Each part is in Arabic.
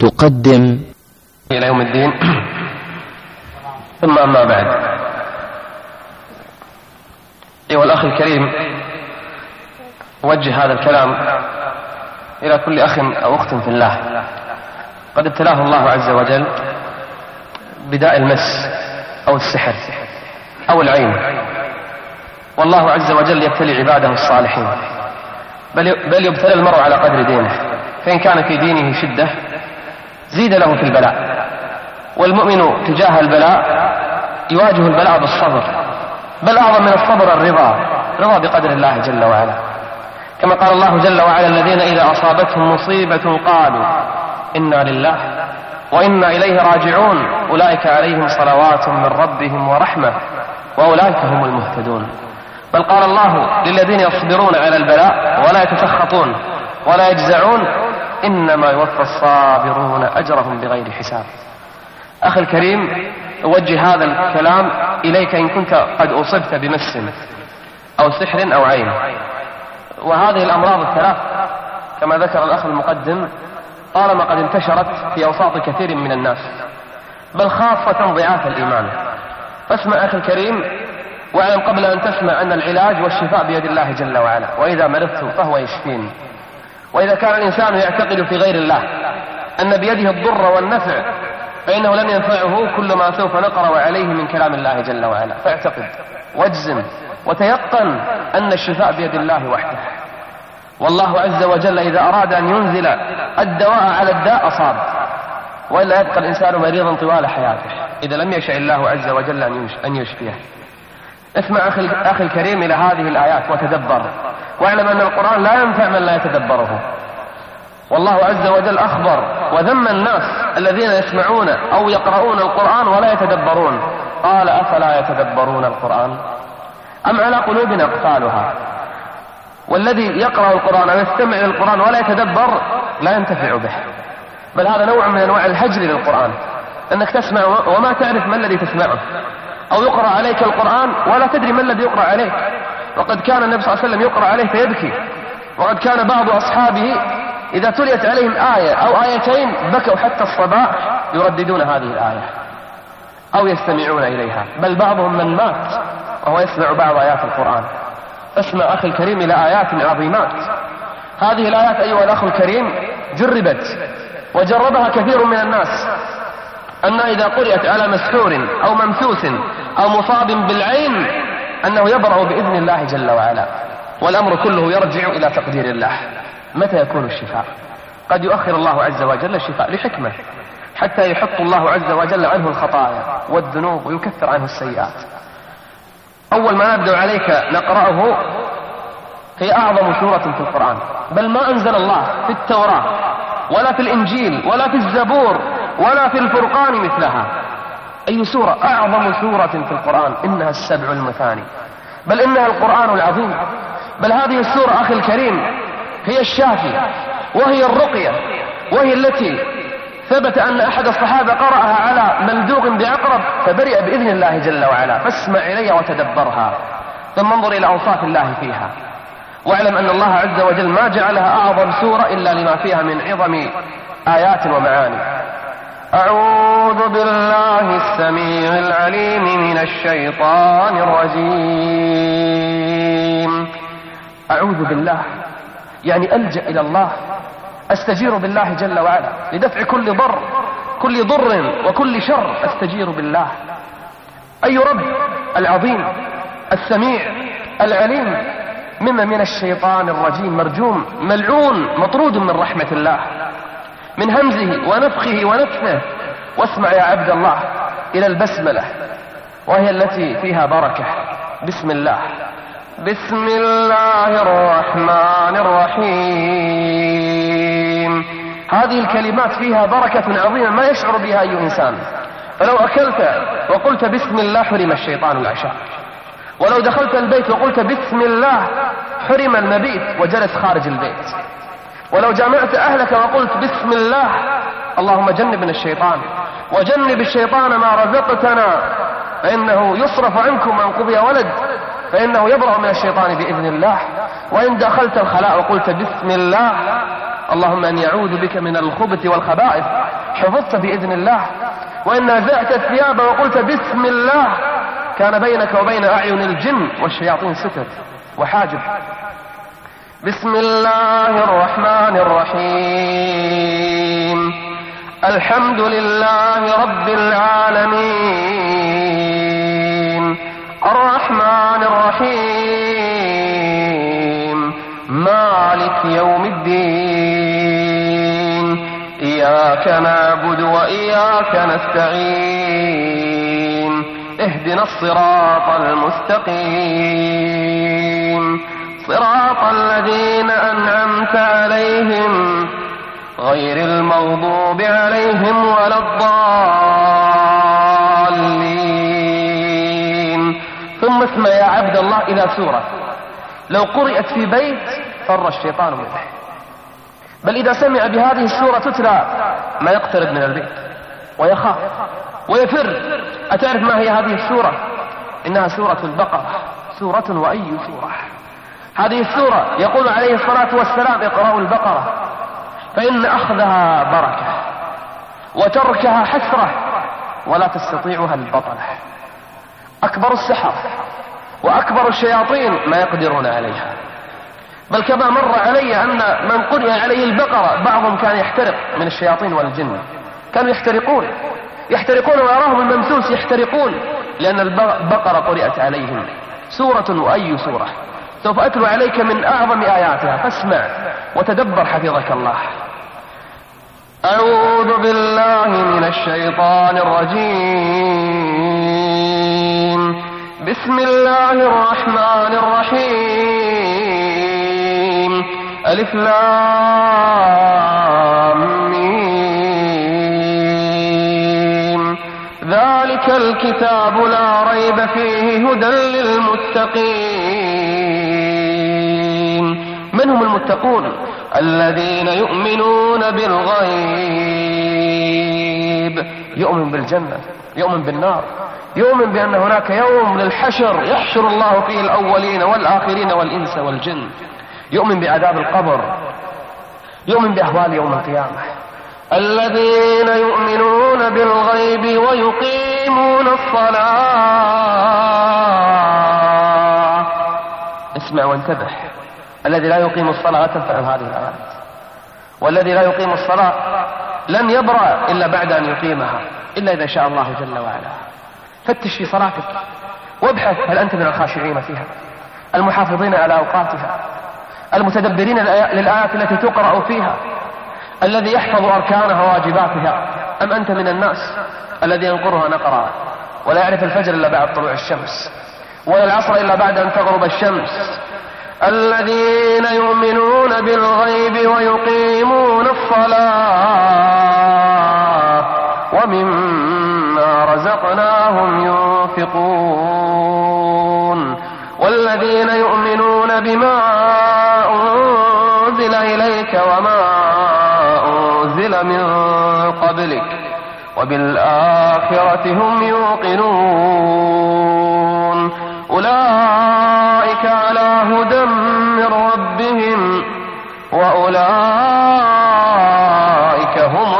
تقدم إلى يوم الدين. ثم أما بعد، أيها الأخ الكريم، أوجه هذا الكلام إلى كل أخ أو أخت في الله قد ابتلاه الله عز وجل بداء المس أو السحر أو العين. والله عز وجل يبتلي عباده الصالحين، بل يبتلى المرء على قدر دينه، فإن كان في دينه شدة زيد له في البلاء. والمؤمن تجاه البلاء يواجه البلاء بالصبر، بل أعظم من الصبر الرضا بقدر الله جل وعلا، كما قال الله جل وعلا: الذين إذا أصابتهم مصيبة قالوا إنا لله وإنا إليه راجعون أولئك عليهم صلوات من ربهم ورحمة وأولئك هم المهتدون. بل قال الله للذين يصبرون على البلاء ولا يتسخطون ولا يجزعون: إنما يوفى الصابرون أجرهم بغير حساب. أخي الكريم، أوجه هذا الكلام إليك إن كنت قد أصبت بمس أو سحر أو عين. وهذه الأمراض الثلاث كما ذكر الأخ المقدم طالما قد انتشرت في أوساط كثير من الناس، بل خاصة ضعاف الإيمان. فاسمع أخي الكريم، واعلم قبل أن تسمع أن العلاج والشفاء بيد الله جل وعلا، وإذا مرضت فهو يشفين. وإذا كان الإنسان يعتقد في غير الله أن بيده الضر والنفع فإنه لم ينفعه كل ما سوف نقرأ عليه من كلام الله جل وعلا. فاعتقد واجزم وتيقن أن الشفاء بيد الله وحده. والله عز وجل إذا أراد أن ينزل الدواء على الداء أصاب، وإلا يبقى الإنسان مريضا طوال حياته إذا لم يشاء الله عز وجل أن يشفيه. اسمع أخي الكريم إلى هذه الآيات وتدبر، واعلم أن القرآن لا ينفع من لا يتدبره. والله عز وجل أخبر وذم الناس الذين يسمعون أو يقرؤون القرآن ولا يتدبرون. قال: أفلا يتدبرون القرآن أم على قلوب أقفالها. والذي يقرأ القرآن أو يستمع للقرآن ولا يتدبر لا ينتفع به، بل هذا نوع من أنواع الهجر للقرآن، أنك تسمع وما تعرف ما الذي تسمعه، أو يقرأ عليك القرآن ولا تدري ما الذي يقرأ عليك. وقد كان النبي صلى الله عليه وسلم يقرأ عليه فيبكي، وقد كان بعض أصحابه إذا تليت عليهم آية أو آيتين بكوا حتى الصباح يرددون هذه الآية أو يستمعون إليها، بل بعضهم من مات وهو يسمع بعض آيات القرآن. اسمع أخي الكريم إلى آيات عظيمات. هذه الآيات أيها الأخ الكريم جربت وجربها كثير من الناس، أن إذا قرأت على مسحور أو ممسوس أو مصاب بالعين أنه يبرأ بإذن الله جل وعلا. والأمر كله يرجع إلى تقدير الله. متى يكون الشفاء؟ قد يؤخر الله عز وجل الشفاء لحكمة، حتى يحط الله عز وجل عنه الخطايا والذنوب ويكفر عنه السيئات. أول ما نبدأ عليك نقرأه هي أعظم سورة في القرآن، بل ما أنزل الله في التوراة ولا في الإنجيل ولا في الزبور ولا في الفرقان مثلها. أي سورة؟ أعظم سورة في القرآن، إنها السبع المثاني، بل إنها القرآن العظيم. بل هذه السورة أخي الكريم هي الشافية، وهي الرقية، وهي التي ثبت أن أحد الصحابة قرأها على ملدوغ بعقرب فبرئ بإذن الله جل وعلا. فاسمع إلي وتدبرها، ثم انظر إلى أوصاف الله فيها، واعلم أن الله عز وجل ما جعلها أعظم سورة إلا لما فيها من عظم آيات ومعاني. أعوذ بالله السميع العليم من الشيطان الرجيم. أعوذ بالله يعني ألجأ إلى الله، أستجير بالله جل وعلا لدفع كل ضر وكل شر. أستجير بالله أي رب العظيم السميع العليم من الشيطان الرجيم، مرجوم ملعون مطرود من رحمة الله، من همزه ونفخه ونفثه. واسمع يا عبد الله إلى البسملة، وهي التي فيها بركة. بسم الله، بسم الله الرحمن الرحيم. هذه الكلمات فيها بركة عظيمة ما يشعر بها أي إنسان. فلو أكلت وقلت بسم الله حرم الشيطان العشاء، ولو دخلت البيت وقلت بسم الله حرم المبيت وجلس خارج البيت، ولو جامعت أهلك وقلت بسم الله اللهم جنبنا الشيطان وجنب الشيطان ما رزقتنا فإنه يصرف عنكم من قضي ولد فإنه يبرأ من الشيطان بإذن الله. وإن دخلت الخلاء وقلت بسم الله اللهم أني أعوذ بك من الخبث والخبائث، حفظت بإذن الله. وإن نزعت الثياب وقلت بسم الله كان بينك وبين أعين الجن والشياطين ستر وحاجب. بسم الله الرحمن الرحيم. الحمد لله رب العالمين الرحمن الرحيم مالك يوم الدين إياك نعبد وإياك نستعين اهدنا الصراط المستقيم صراط الذين أنعمت عليهم غير المغضوب عليهم ولا الضالين. ثم اسمع يا عبد الله إلى سورة لو قرأت في بيت فر الشيطان منه، بل إذا سمع بهذه السورة تتلى ما يقترب من البيت ويخاف ويفر. أتعرف ما هي هذه السورة؟ إنها سورة البقرة، سورة وأي سورة. هذه السورة يقول عليه الصلاة والسلام اقرأوا البقرة فإن أخذها بركة وتركها حسرة ولا تستطيعها البطلة. أكبر السحر وأكبر الشياطين ما يقدرون عليها، بل كما مر علي أن من قرئ عليه البقرة بعضهم كان يحترق من الشياطين والجن، كانوا يحترقون ويراهم الممسوس يحترقون لأن البقرة قرئت عليهم. سورة وأي سورة. سوف أتلو عليك من أعظم آياتها فاسمع وتدبر حفظك الله. أعوذ بالله من الشيطان الرجيم. بسم الله الرحمن الرحيم. ألف لام ميم. ذلك الكتاب لا ريب فيه هدى للمتقين. من هم المتقون؟ الذين يؤمنون بالغيب، يؤمن بالجنة، يؤمن بالنار، يؤمن بأن هناك يوم للحشر يحشر الله فيه الأولين والآخرين والإنس والجن، يؤمن بعذاب القبر، يؤمن بأحوال يوم القيامة. الذين يؤمنون بالغيب ويقيمون الصلاة. اسمع وانتبه، الذي لا يقيم الصلاة تنفعه هذه الآيات، والذي لا يقيم الصلاة لن يبرأ إلا بعد أن يقيمها إلا إذا شاء الله جل وعلا. فتش في صلاتك وابحث هل أنت من الخاشعين فيها، المحافظين على أوقاتها، المتدبرين للآيات التي تقرأ فيها، الذي يحفظ أركانها وواجباتها، أم أنت من الناس الذي ينقرها نقرا ولا يعرف الفجر إلا بعد طلوع الشمس ولا العصر إلا بعد أن تغرب الشمس. الذين يؤمنون بالغيب ويقيمون الصلاة ومما رزقناهم ينفقون. والذين يؤمنون بما أنزل إليك وما أنزل من قبلك وبالآخرة هم يوقنون. أولئك على هدى من ربهم وأولئك هم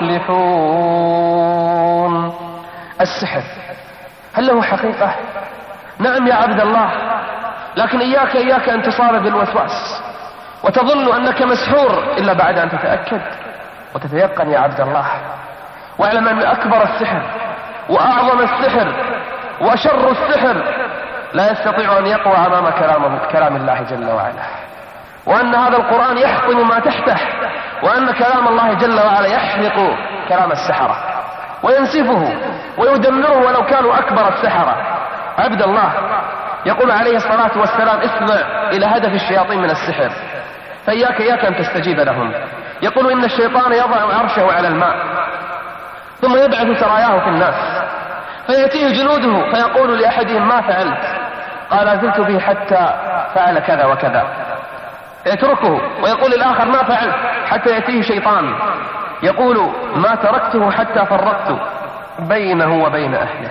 المفلحون. السحر هل له حقيقة؟ نعم يا عبد الله، لكن إياك أن تصاب بالوسواس وتظن أنك مسحور إلا بعد أن تتأكد وتتيقن يا عبد الله. واعلم أن أكبر السحر وأعظم السحر وشر السحر لا يستطيع أن يقوى أمام كلام الله جل وعلا، وأن هذا القرآن يحطم ما تحته، وأن كلام الله جل وعلا يحرق كلام السحرة وينسفه ويدمره ولو كانوا أكبر السحرة. عبد الله يقول عليه الصلاة والسلام اسمع إلى هدف الشياطين من السحر فإياك أن تستجيب لهم. يقول إن الشيطان يضع عرشه على الماء ثم يبعث سراياه في الناس فيأتيه جنوده فيقول لأحدهم ما فعلت؟ قال زلت به حتى فعل كذا وكذا، يتركه ويقول الآخر ما فعلت؟ حتى يأتيه شيطان يقول ما تركته حتى فرقت بينه وبين أهله.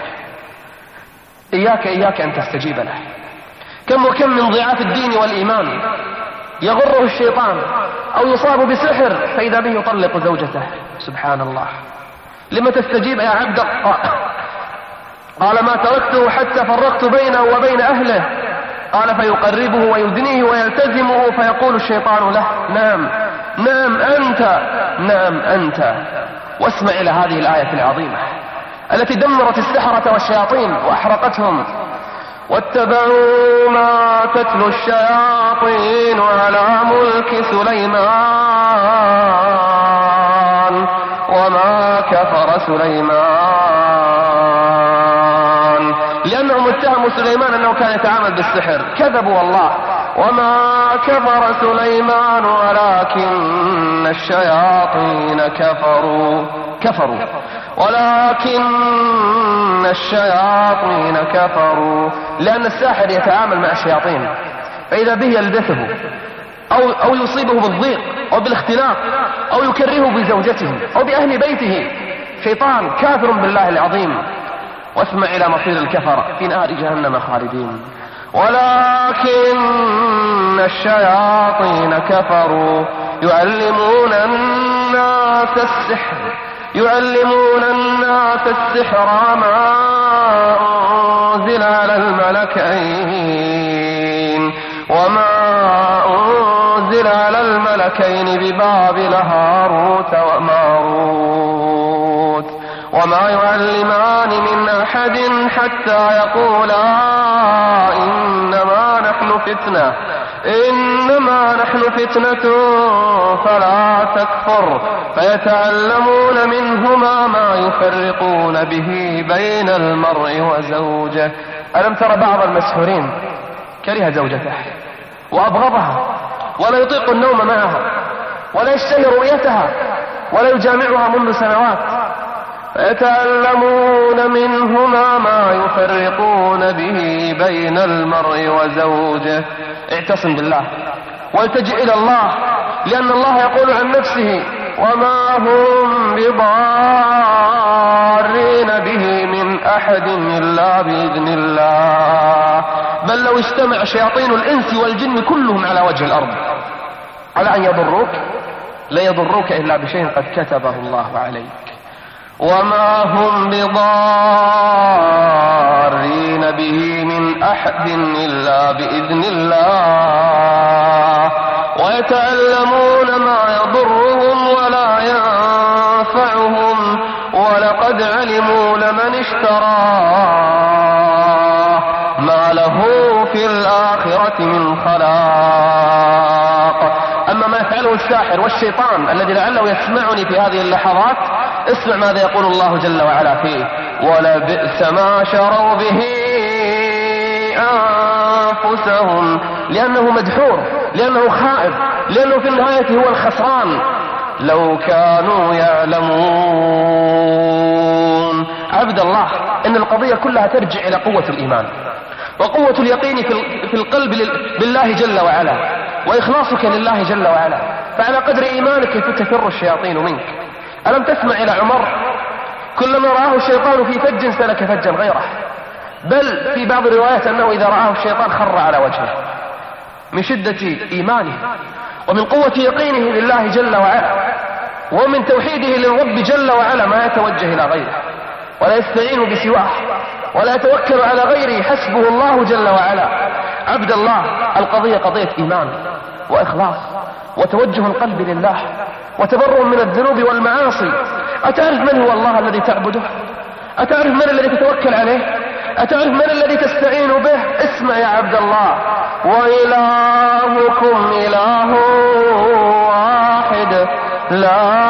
إياك أن تستجيب له. كم وكم من ضعاف الدين والإيمان يغره الشيطان أو يصاب بسحر فإذا به يطلق زوجته. سبحان الله. لما تستجيب يا عبد الله؟ قال ما تركته حتى فرقت بينه وبين أهله. قال فيقربه ويدنيه ويلتزمه فيقول الشيطان له نعم نعم أنت نعم أنت. واسمع إلى هذه الآية العظيمة التي دمرت السحرة والشياطين وأحرقتهم. واتبعوا ما تتلو الشياطين على ملك سليمان وما كفر سليمان، لأنهم اتهموا سليمان أنه كان يتعامل بالسحر. كذبوا والله. وما كفر سليمان ولكن الشياطين كفروا ولكن الشياطين كفروا، لأن الساحر يتعامل مع الشياطين فإذا به يلبثه أو يصيبه بالضيق أو بالاختلاف أو يكرهه بزوجته أو بأهل بيته. شيطان كافر بالله العظيم. واسمع إلى مصير الكفر في نار جهنم خالدين. ولكن الشياطين كفروا يعلمون الناس السحر ما أنزل على الملكين ببابل هاروت وماروت وما يعلمان من أحد حتى يقولا إنما نحن فتنة فلا تكفر فيتعلمون منهما ما يفرقون به بين المرء وزوجه. ألم تر بعض المسحورين كره زوجته وأبغضها ولا يطيق النوم معها ولا يشتهي رؤيتها ولا يجامعها منذ سنوات، فيتعلمون منهما ما يفرقون به بين المرء وزوجه. اعتصم بالله والتجئ إلى الله، لأن الله يقول عن نفسه وما هم بضارين به من أحد إلا بإذن الله. بل لو اجتمع شياطين الإنس والجن كلهم على وجه الأرض على أن يضروك لا يضروك إلا بشيء قد كتبه الله عليك. وما هم بضارين به من أحد إلا بإذن الله ويتعلمون ما يضرهم ولا ينفعهم ولقد علموا لمن اشتراه ما له في الآخرة من خلاق. أما ما يفعله الساحر والشيطان الذي لعله يسمعني في هذه اللحظات، اسمع ماذا يقول الله جل وعلا فيه: ولبئس ما شروا به أنفسهم، لأنه مدحور، لأنه خائف، لأنه في النهاية هو الخسران، لو كانوا يعلمون. عبد الله، إن القضية كلها ترجع إلى قوة الإيمان وقوة اليقين في القلب بالله جل وعلا وإخلاصك لله جل وعلا، فعلى قدر إيمانك تفر الشياطين منك. ألم تسمع إلى عمر كلما رآه الشيطان في فج سلك فجا غيره، بل في بعض الروايات أنه إذا رآه الشيطان خر على وجهه من شدة إيمانه ومن قوة يقينه بالله جل وعلا ومن توحيده للرب جل وعلا، ما يتوجه إلى غيره ولا يستعين بسواه ولا يتوكل على غيره، حسبه الله جل وعلا. عبد الله، القضية قضية إيمان وإخلاص وتوجه القلب لله وتبرؤ من الذنوب والمعاصي. أتعرف من هو الله الذي تعبده؟ أتعرف من الذي تتوكل عليه؟ أتعرف من الذي تستعين به؟ اسمع يا عبد الله: وإلهكم إله واحد لا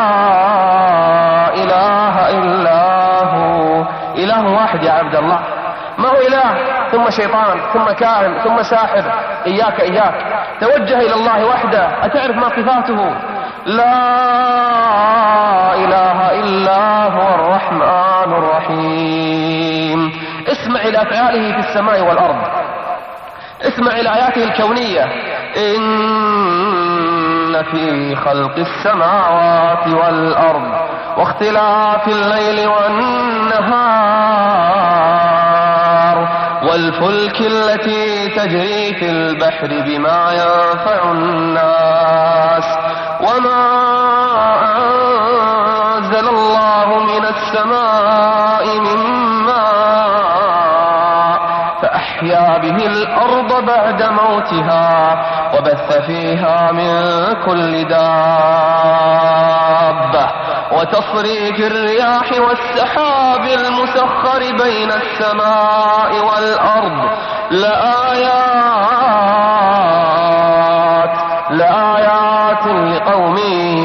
إله إلا هو. إله واحد يا عبد الله، ما هو إله ثم شيطان ثم كاهن ثم ساحر. إياك توجه إلى الله وحده. أتعرف ما صفاته؟ لا إله إلا هو الرحمن الرحيم. اسمع إلى أفعاله في السماء والأرض، اسمع إلى آياته الكونية: إن في خلق السماوات والأرض واختلاف الليل والنهار الفلك التي تجري في البحر بما ينفع الناس وما أنزل الله من السماء من ماء فأحيا به الأرض بعد موتها وبث فيها من كل دابة وتصريف الرياح والسحاب المسخر بين السماء والأرض لآيات لقوم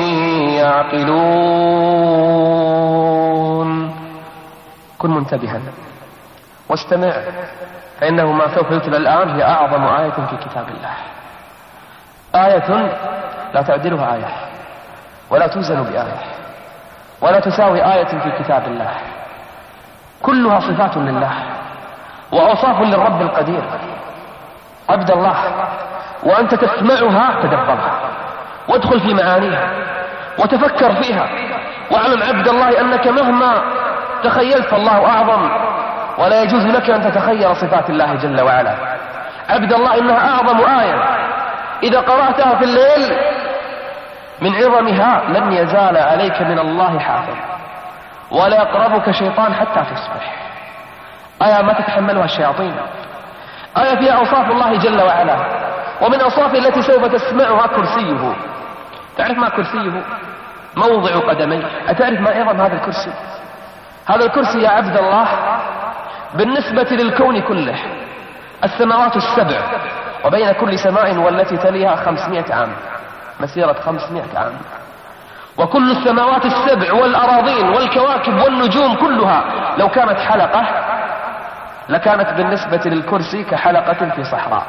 يعقلون. كن منتبها واستمع، فإنه ما سوف يتلى الآن هي أعظم آية في كتاب الله، آية لا تعدلها آية ولا توزن بآية ولا تساوي آية في كتاب الله، كلها صفات لله وأوصاف للرب القدير. عبد الله، وأنت تسمعها تدبرها وادخل في معانيها وتفكر فيها، واعلم عبد الله أنك مهما تخيلت الله أعظم، ولا يجوز لك أن تتخيل صفات الله جل وعلا. عبد الله، إنها أعظم آية إذا قرأتها في الليل من عظمها لن يزال عليك من الله حافظ ولا يقربك شيطان حتى تصبح. آية ما تتحملها الشياطين، آية فيها أوصاف الله جل وعلا، ومن أوصافه التي سوف تسمعها كرسيه. تعرف ما كرسيه؟ موضع قدميه. أتعرف ما عظم هذا الكرسي؟ هذا الكرسي يا عبد الله بالنسبة للكون كله السماوات السبع، وبين كل سماء والتي تليها 500 عام، مسيرة 500 عام، وكل السماوات السبع والأراضين والكواكب والنجوم كلها لو كانت حلقة لكانت بالنسبة للكرسي كحلقة في صحراء.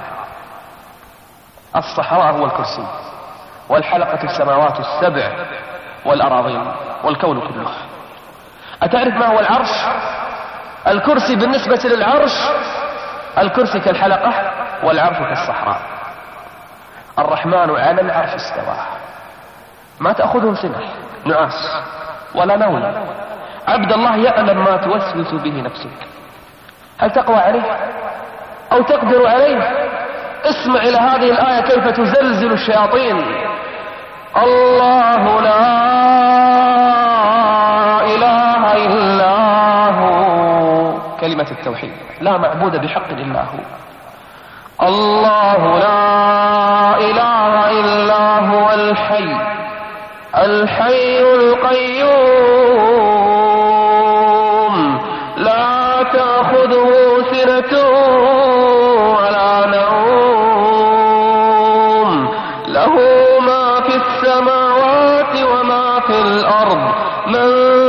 الصحراء هو الكرسي، والحلقة السماوات السبع والأراضين والكون كله. أتعرف ما هو العرش؟ الكرسي بالنسبة للعرش، الكرسي كالحلقة والعرش كالصحراء. الرحمن على العرش استوى، ما تأخذه سنة نعاس ولا نوم. عبد الله يعلم ما توسوس به نفسك، هل تقوى عليه أو تقدر عليه؟ اسمع إلى هذه الآية كيف تزلزل الشياطين. الله لا إله إلا هو، كلمة التوحيد، لا معبود بحق إلا هو. الله لا إله إلا هو الحي القيوم لا تأخذه سنة ولا نوم، له ما في السماوات وما في الأرض، من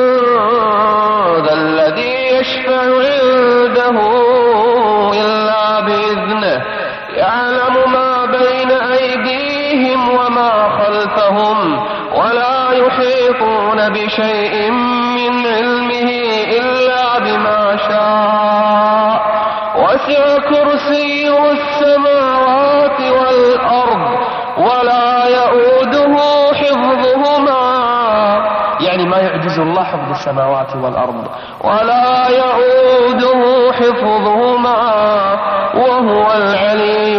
ذا الذي يشفع عنده إلا بإذنه، يعلم ما بين أيديهم وما خلفهم، ولا يحيطون بشيء من علمه إلا بما شاء، وسع كرسيه السماوات والأرض ولا يؤوده حفظهما، يعني ما يعجز الله حفظ السماوات والأرض، ولا يؤوده حفظهما وهو العلي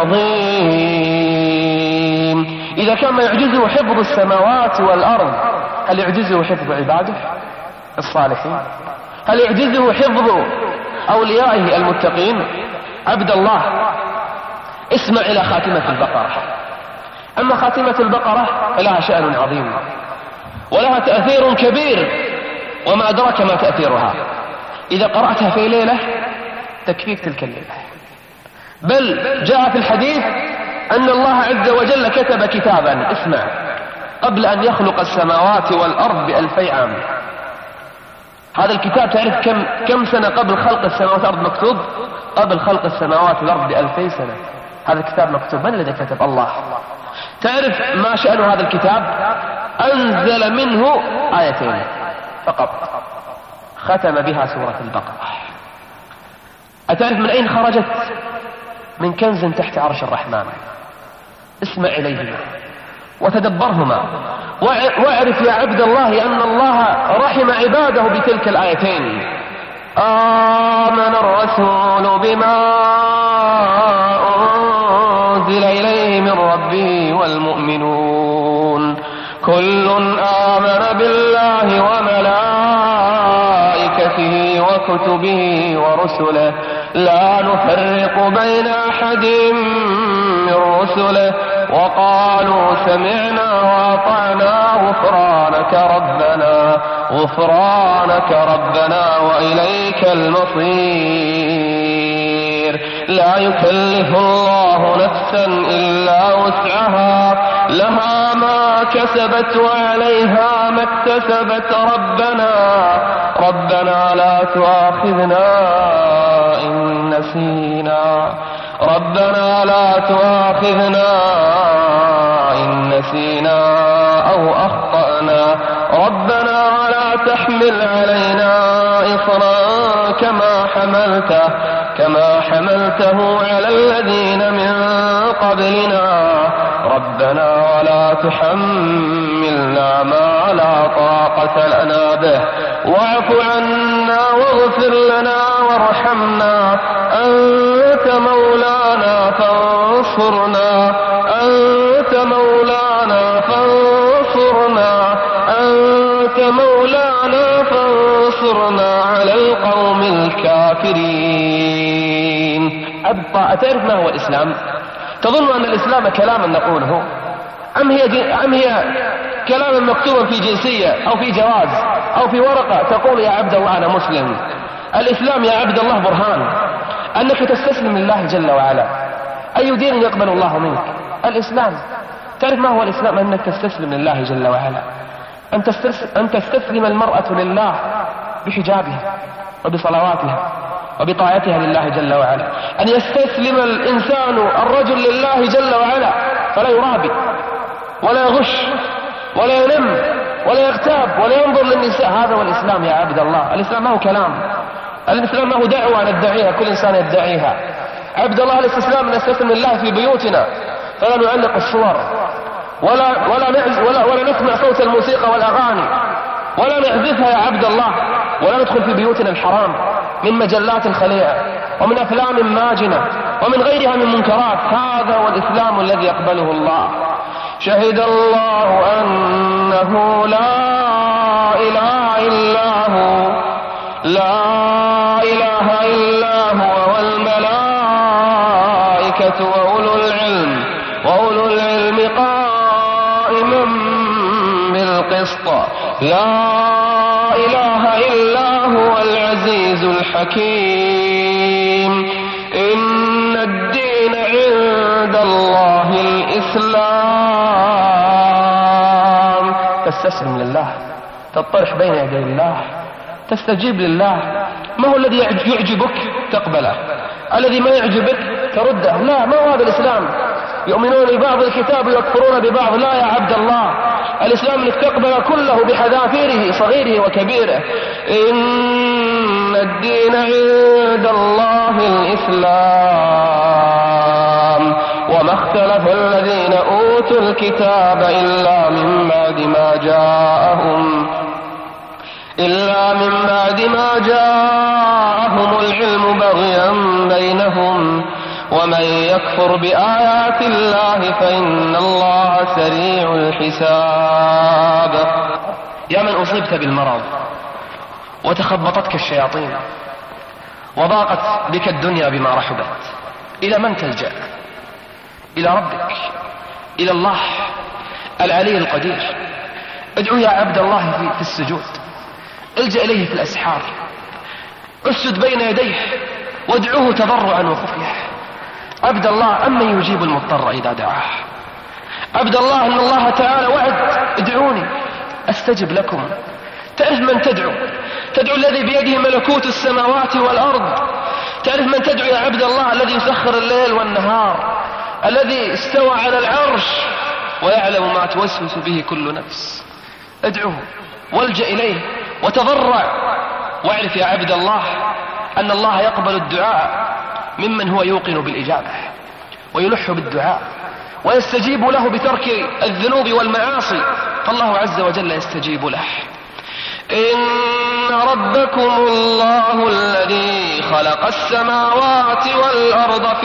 العظيم. إذا كان ما يعجزه حفظ السماوات والأرض، هل يعجزه حفظ عباده الصالحين؟ هل يعجزه حفظ أوليائه المتقين؟ عبد الله، اسمع إلى خاتمة البقرة. أما خاتمة البقرة فلها شأن عظيم ولها تأثير كبير، وما أدراك ما تأثيرها. إذا قرأتها في ليلة تكفيك تلك الليلة، بل جاء في الحديث أن الله عز وجل كتب كتابا، اسمع، قبل أن يخلق السماوات والأرض ب2000 عام. هذا الكتاب تعرف كم سنة قبل خلق السماوات والأرض مكتوب؟ قبل خلق السماوات والأرض ب2000 سنة هذا الكتاب مكتوب. من الذي كتب؟ الله. تعرف ما شأن هذا الكتاب؟ أنزل منه آيتين فقط، ختم بها سورة البقرة. أتعرف من أين خرجت؟ من كنز تحت عرش الرحمن. اسمع إليهما وتدبرهما، واعرف يا عبد الله أن الله رحم عباده بتلك الآيتين. آمن الرسول بما أنزل إليه من ربه والمؤمنون كل آمن بالله وملائكته وكتبه ورسله لا نفرق بين أحد من رسله وقالوا سمعنا وأطعنا غفرانك ربنا وإليك المصير. لا يكلف الله نفسا إلا وسعها لها ما كسبت وعليها ما اكتسبت ربنا لا تؤاخذنا إن نسينا أو أخطأنا ربنا ولا تحمل علينا إصرا كما حملته على الذين من قبلنا ربنا ولا تحملنا ما لا طاقة لنا به واعف عنا واغفر لنا وارحمنا أنت مولانا فانصرنا على القوم الكافرين. أتعرف ما هو الإسلام؟ تظن أن الإسلام كلاما نقوله أم هي كلاما مكتوبا في جنسية أو في جواز أو في ورقة تقول يا عبد الله أنا مسلم؟ الإسلام يا عبد الله برهان أنك تستسلم لله جل وعلا. أي دين يقبل الله منك؟ الإسلام. تعرف ما هو الإسلام؟ أنك تستسلم لله جل وعلا، أن تستسلم المرأة لله بحجابها وبصلواتها وبطاعتها لله جل وعلا، أن يستسلم الإنسان الرجل لله جل وعلا فلا يرابي ولا يغش ولا ينم ولا يغتاب ولا ينظر للنساء. هذا هو الإسلام يا عبد الله. الإسلام ما هو كلام، الإسلام ما هو دعوة ندعيها كل إنسان يدعيها. عبد الله الاستسلام نستسلم لله في بيوتنا فلا نعلق الصور ولا نسمع صوت الموسيقى والأغاني ولا نعزفها يا عبد الله، ولا ندخل في بيوتنا الحرام من مجلات خليعة ومن أفلام ماجنة ومن غيرها من منكرات. هذا هو الإسلام الذي يقبله الله. شهد الله أنه لا إله إلا هو والملائكة وأولو العلم قائما بالقسط لا إله إلا هو العزيز الحكيم. إن الدين عند الله الإسلام. تستسلم لله، تطرح بين يدي الله، تستجيب لله. ما هو الذي يعجبك تقبله، الذي ما يعجبك ترده. لا، ما هو هذا الإسلام. يؤمنون ببعض الكتاب ويكفرون ببعض. لا يا عبد الله، الإسلام أنك تقبل كله بحذافيره صغيره وكبيره. إن الدين عند الله الإسلام وما اختلف الذين أوتوا الكتاب إلا من بعد ما جاءهم العلم بغيا بينهم ومن يكفر بآيات الله فإن الله سريع الحساب. يا من أصبت بالمرض وتخبطتك الشياطين وضاقت بك الدنيا بما رحبت، إلى من تلجأ؟ إلى ربك، إلى الله العلي القدير. ادعو يا عبد الله في السجود، الجأ إليه في الأسحار، اسجد بين يديه وادعوه تضرعا وخفيا. عبد الله أمن يجيب المضطر إذا دعاه. عبد الله إن الله تعالى وعد ادعوني أستجب لكم. تعرف من تدعو؟ تدعو الذي بيده ملكوت السماوات والأرض. تعرف من تدعو يا عبد الله؟ الذي يسخر الليل والنهار، الذي استوى على العرش ويعلم ما توسوس به كل نفس. ادعوه والجأ إليه وتضرع، واعرف يا عبد الله أن الله يقبل الدعاء ممن هو يوقن بالإجابة ويلح بالدعاء ويستجيب له بترك الذنوب والمعاصي، فالله عز وجل يستجيب له. إن ربكم الله الذي خلق السماوات والأرض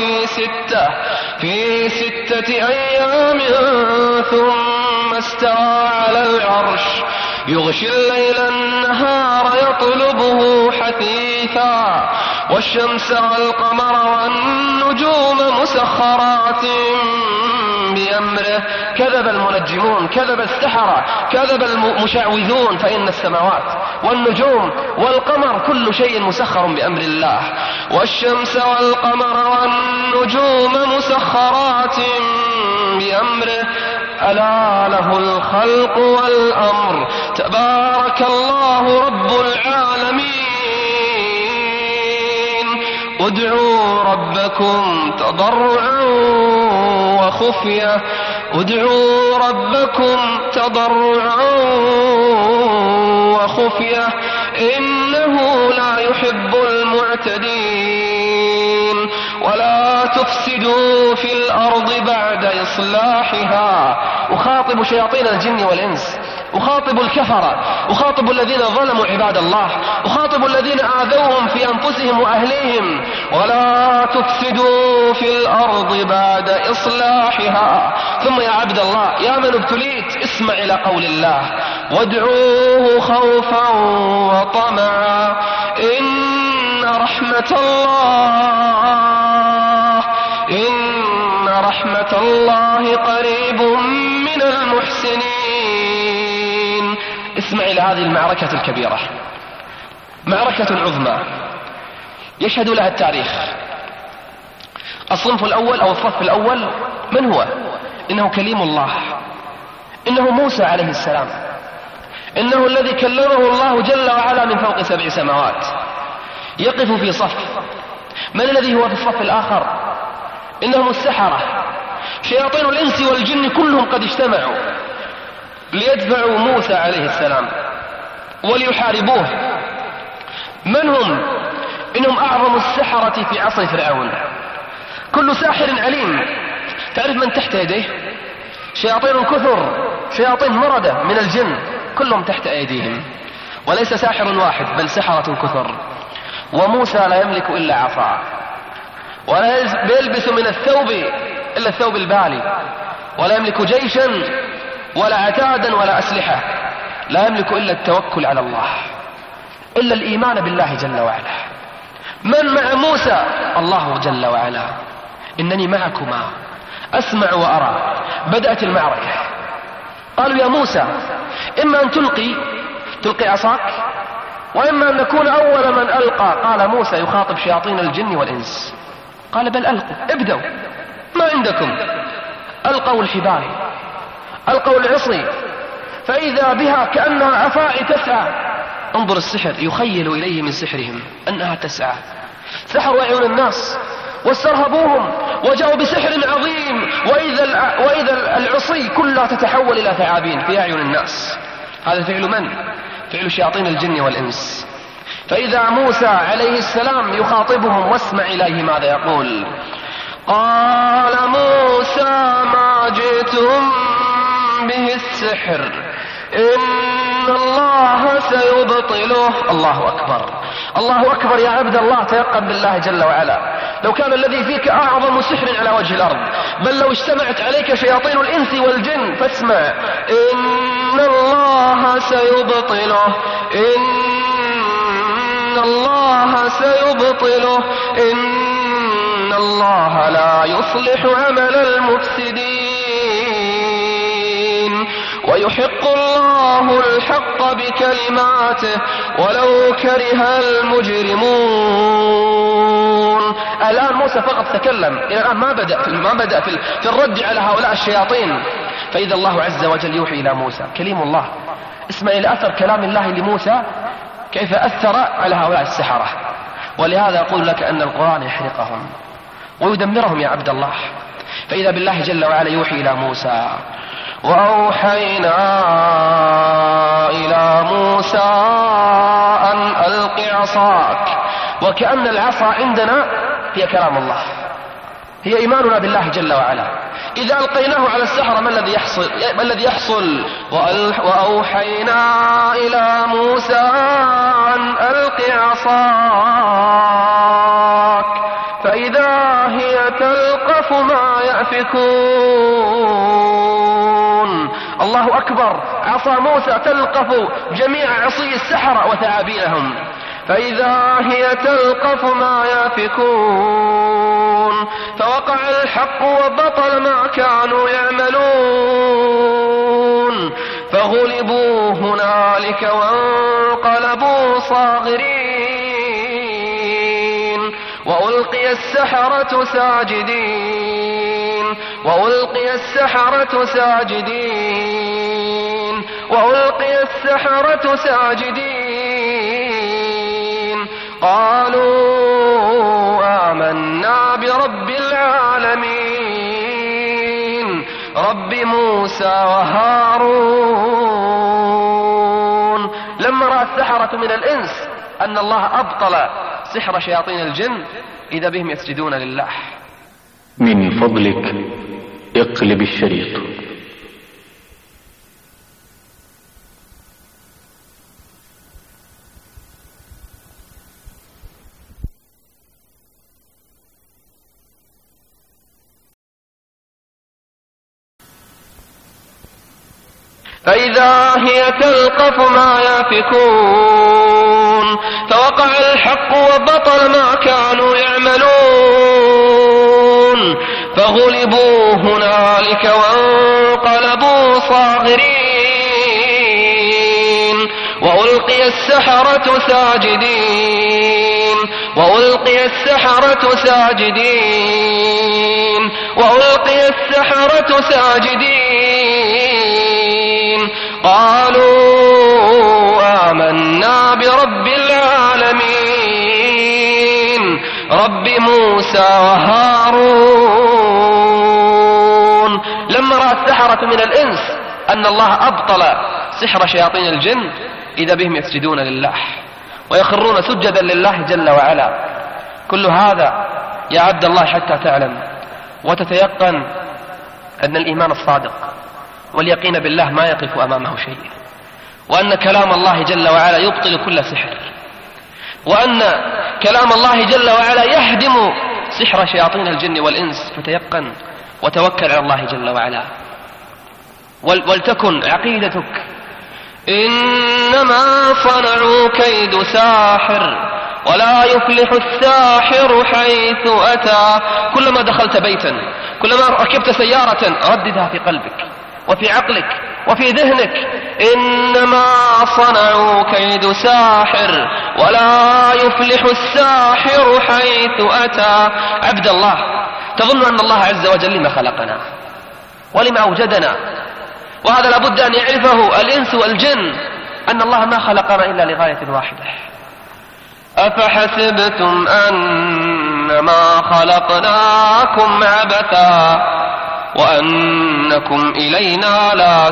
في ستة أيام ثم استوى على العرش يغشي الليل النهار يطلبه حثيثا والشمس والقمر والنجوم مسخرات بأمره. كذب المنجمون، كذب السحرة، كذب المشعوذون، فإن السماوات والنجوم والقمر كل شيء مسخر بأمر الله. والشمس والقمر والنجوم مسخرات بأمره ألا له الخلق والأمر تبارك الله رب العالمين. ادعوا ربكم تضرعا وخفية ادعوا ربكم تضرعا وخفية إنه لا يحب المعتدين. ولا تفسدوا في الأرض بعد إصلاحها. أخاطب شياطين الجن والإنس، أخاطب الكفرة، أخاطب الذين ظلموا عباد الله، أخاطب الذين آذوهم في أنفسهم وأهليهم. ولا تفسدوا في الأرض بعد إصلاحها. ثم يا عبد الله يا من ابتليت اسمع إلى قول الله وادعوه خوفا وطمعا إن رحمة الله قريب من المحسنين. اسمع إلى هذه المعركة الكبيرة، معركة عظمى يشهد لها التاريخ. الصنف الأول أو الصف الأول من هو؟ إنه كليم الله، إنه موسى عليه السلام، إنه الذي كلمه الله جل وعلا من فوق 7 سماوات. يقف في صف. من الذي هو في الصف الآخر؟ إنهم السحرة، شياطين الإنس والجن كلهم قد اجتمعوا ليدفعوا موسى عليه السلام وليحاربوه. من هم؟ إنهم أعظم السحرة في عصر فرعون. كل ساحر عليم. تعرف من تحت يديه؟ شياطين كثر، شياطين مردة من الجن كلهم تحت أيديهم. وليس ساحر واحد بل سحرة كثر. وموسى لا يملك إلا عصا، ولا يلبس من الثوب إلا الثوب البالي، ولا يملك جيشا ولا عتادا ولا أسلحة. لا يملك إلا التوكل على الله، إلا الإيمان بالله جل وعلا. من مع موسى؟ الله جل وعلا. إنني معكما أسمع وأرى. بدأت المعركة. قالوا يا موسى إما أن تلقي عصاك، وإما أن نكون أول من ألقى. قال موسى يخاطب شياطين الجن والإنس، قال بل ألقوا، ابدوا ما عندكم. ألقوا الحبال، ألقوا العصي، فإذا بها كأنها عفاء تسعى. انظر السحر، يخيل إليه من سحرهم أنها تسعى. سحروا أعين الناس واسترهبوهم وجاءوا بسحر عظيم. وإذا العصي كلها تتحول إلى ثعابين في أعين الناس. هذا فعل من؟ فعل شياطين الجن والإنس. فإذا موسى عليه السلام يخاطبهم، واسمع إليه ماذا يقول. قال موسى ما جئتم به السحر إن الله سيبطله. الله أكبر، الله أكبر يا عبد الله. تيقن بالله جل وعلا. لو كان الذي فيك أعظم سحر على وجه الأرض، بل لو اجتمعت عليك شياطين الإنس والجن، فاسمع إن الله سيبطله، إن الله سيبطله، إن الله لا يصلح عمل المفسدين، ويحق الله الحق بكلماته ولو كره المجرمون. الآن موسى فقط تكلم، الآن ما بدأ في الرد على هؤلاء الشياطين. فإذا الله عز وجل يوحي إلى موسى، كليم الله. اسمع إلى أثر كلام الله لموسى كيف أثر على هؤلاء السحرة. ولهذا أقول لك أن القرآن يحرقهم ويدمرهم يا عبد الله. فإذا بالله جل وعلا يوحي إلى موسى وأوحينا إلى موسى أن ألق عصاك. وكأن العصا عندنا هي كلام الله، هي إيماننا بالله جل وعلا. إذا ألقيناه على السحرة ما الذي يحصل؟ وأوحينا إلى موسى أن بعصاك فإذا هي تلقف ما يأفكون. الله أكبر. عصا موسى تلقف جميع عصي السحرة وثعابينهم، فإذا هي تلقف ما يأفكون. فوقع الحق وبطل ما كانوا يعملون، فغلبوا هنالك وانقلبوا صاغرين، وألقي السحرة ساجدين، وألقي السحرة ساجدين، وألقي السحرة ساجدين، قالوا آمنا برب العالمين رب موسى وهارون. لما رأى السحرة من الإنس أن الله أبطل سحر شياطين الجن إذا بهم يسجدون لله. من فضلك اقلب الشريط. فإذا هي تلقف ما يأفكون. فوقع الحق وبطل ما كانوا يعملون، فغلبوا هنالك وانقلبوا صاغرين، وألقي السحرة ساجدين، وألقي السحرة ساجدين، وألقي السحرة ساجدين، قالوا آمنا برب العالمين رب موسى وهارون. لما رأى السحرة من الإنس أن الله أبطل سحر شياطين الجن إذا بهم يسجدون لله ويخرون سجدا لله جل وعلا. كل هذا يا عبد الله حتى تعلم وتتيقن أن الإيمان الصادق واليقين بالله ما يقف أمامه شيء، وأن كلام الله جل وعلا يبطل كل سحر، وأن كلام الله جل وعلا يهدم سحر شياطين الجن والإنس. فتيقن وتوكل على الله جل وعلا، ولتكن عقيدتك إنما صنعوا كيد ساحر ولا يفلح الساحر حيث أتى. كلما دخلت بيتا، كلما ركبت سيارة، رددها في قلبك وفي عقلك وفي ذهنك إنما صنعوا كيد ساحر ولا يفلح الساحر حيث أتى. عبد الله، تظن أن الله عز وجل لما خلقنا ولما أوجدنا؟ وهذا لابد أن يعرفه الإنس والجن، أن الله ما خلقنا إلا لغاية واحدة. أفحسبتم أنما خلقناكم عبثا وأنكم إلينا لا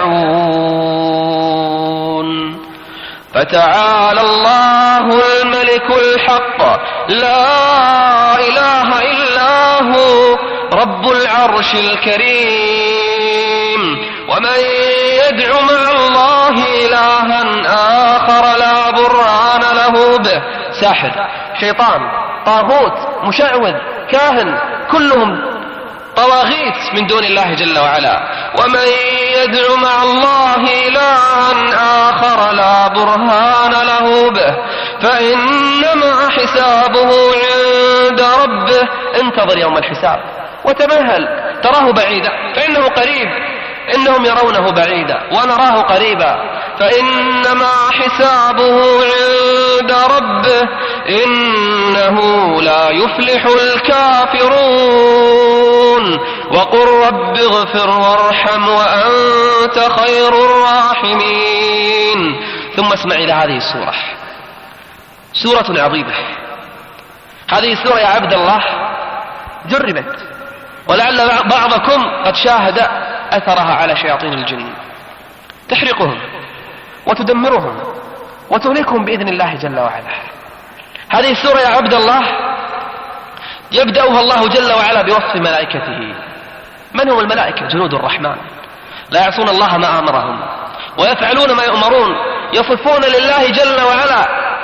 ترجعون. فتعالى الله الملك الحق لا إله إلا هو رب العرش الكريم. ومن يدع مع الله إلها آخر لا برهان له به. ساحر، شيطان، طاغوت، مشعوذ، كاهن، كلهم طواغيت من دون الله جل وعلا. ومن يدع مع الله إلها آخر لا برهان له به فإنما حسابه عند ربه. انتظر يوم الحساب وتمهل، تراه بعيدا فإنه قريب، إنهم يرونه بعيدا ونراه قريبا، فإنما حسابه عند ربه إنه لا يفلح الكافرون. وقل رب اغفر وارحم وأنت خير الراحمين. ثم اسمع إلى هذه السورة، سورة عظيمة. هذه السورة يا عبد الله جربت، ولعل بعضكم قد شاهد أثرها على شياطين الجن، تحرقهم وتدمرهم وتهلكهم بإذن الله جل وعلا. هذه السورة يا عبد الله يبدأها الله جل وعلا بوصف ملائكته. من هم الملائكة؟ جنود الرحمن لا يعصون الله ما أمرهم ويفعلون ما يؤمرون، يصفون لله جل وعلا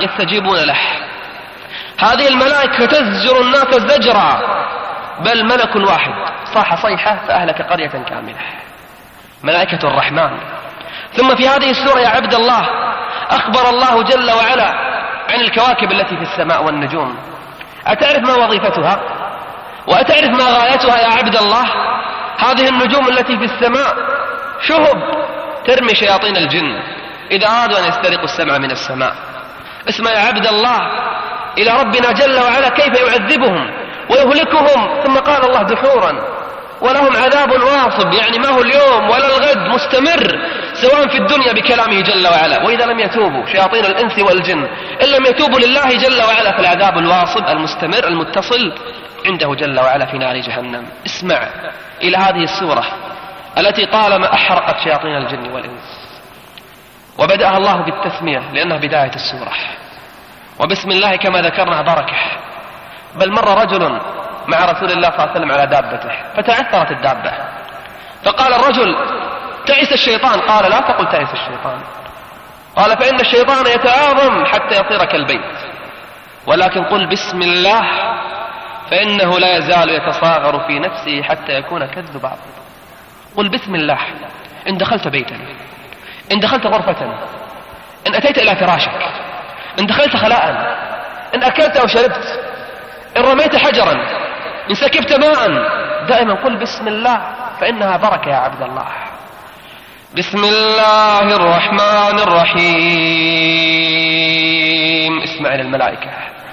يستجيبون له. هذه الملائكة تزجر الناس زجرا، بل ملك واحد صاح صيحة فأهلك قرية كاملة، ملائكة الرحمن. ثم في هذه السورة يا عبد الله أخبر الله جل وعلا عن الكواكب التي في السماء والنجوم. أتعرف ما وظيفتها؟ وأتعرف ما غايتها يا عبد الله؟ هذه النجوم التي في السماء شهب ترمي شياطين الجن إذا أرادوا أن يسترقوا السمع من السماء. اسمع يا عبد الله إلى ربنا جل وعلا كيف يعذبهم ويهلكهم. ثم قال الله دحورا ولهم عذاب واصب، يعني ما هو اليوم ولا الغد، مستمر سواء في الدنيا بكلامه جل وعلا. وإذا لم يتوبوا شياطين الإنس والجن إن لم يتوبوا لله جل وعلا فالعذاب الواصب المستمر المتصل عنده جل وعلا في نار جهنم. اسمع إلى هذه السورة التي طالما أحرقت شياطين الجن والإنس، وبدأها الله بالتسمية لأنها بداية السورة، وبسم الله كما ذكرنا بركة. بل مر رجل مع رسول الله صلى الله عليه وسلم على دابته فتعثرت الدابة، فقال الرجل تعس الشيطان. قال لا تقل تعس الشيطان، قال فإن الشيطان يتعاظم حتى يصير كالبيت، ولكن قل بسم الله فإنه لا يزال يتصاغر في نفسه حتى يكون كالذباب. قل بسم الله إن دخلت بيتا، إن دخلت غرفة، إن أتيت إلى فراشك، إن دخلت خلاء، إن أكلت أو شربت، إن رميت حجرا، إن سكبت ماء، دائما قل بسم الله فإنها بركة يا عبد الله. بسم الله الرحمن الرحيم. اسمع للملائكة.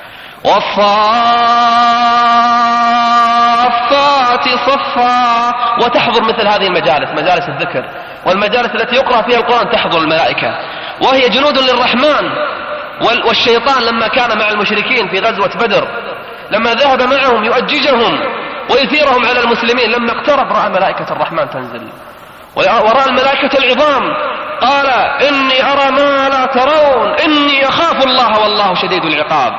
والصافات صفا. وتحضر مثل هذه المجالس، مجالس الذكر والمجالس التي يقرأ فيها القرآن، تحضر الملائكة وهي جنود للرحمن. والشيطان لما كان مع المشركين في غزوة بدر لما ذهب معهم يؤججهم ويثيرهم على المسلمين، لما اقترب رأى ملائكة الرحمن تنزل ورأى الملائكة العظام، قال إني أرى ما لا ترون إني أخاف الله والله شديد العقاب.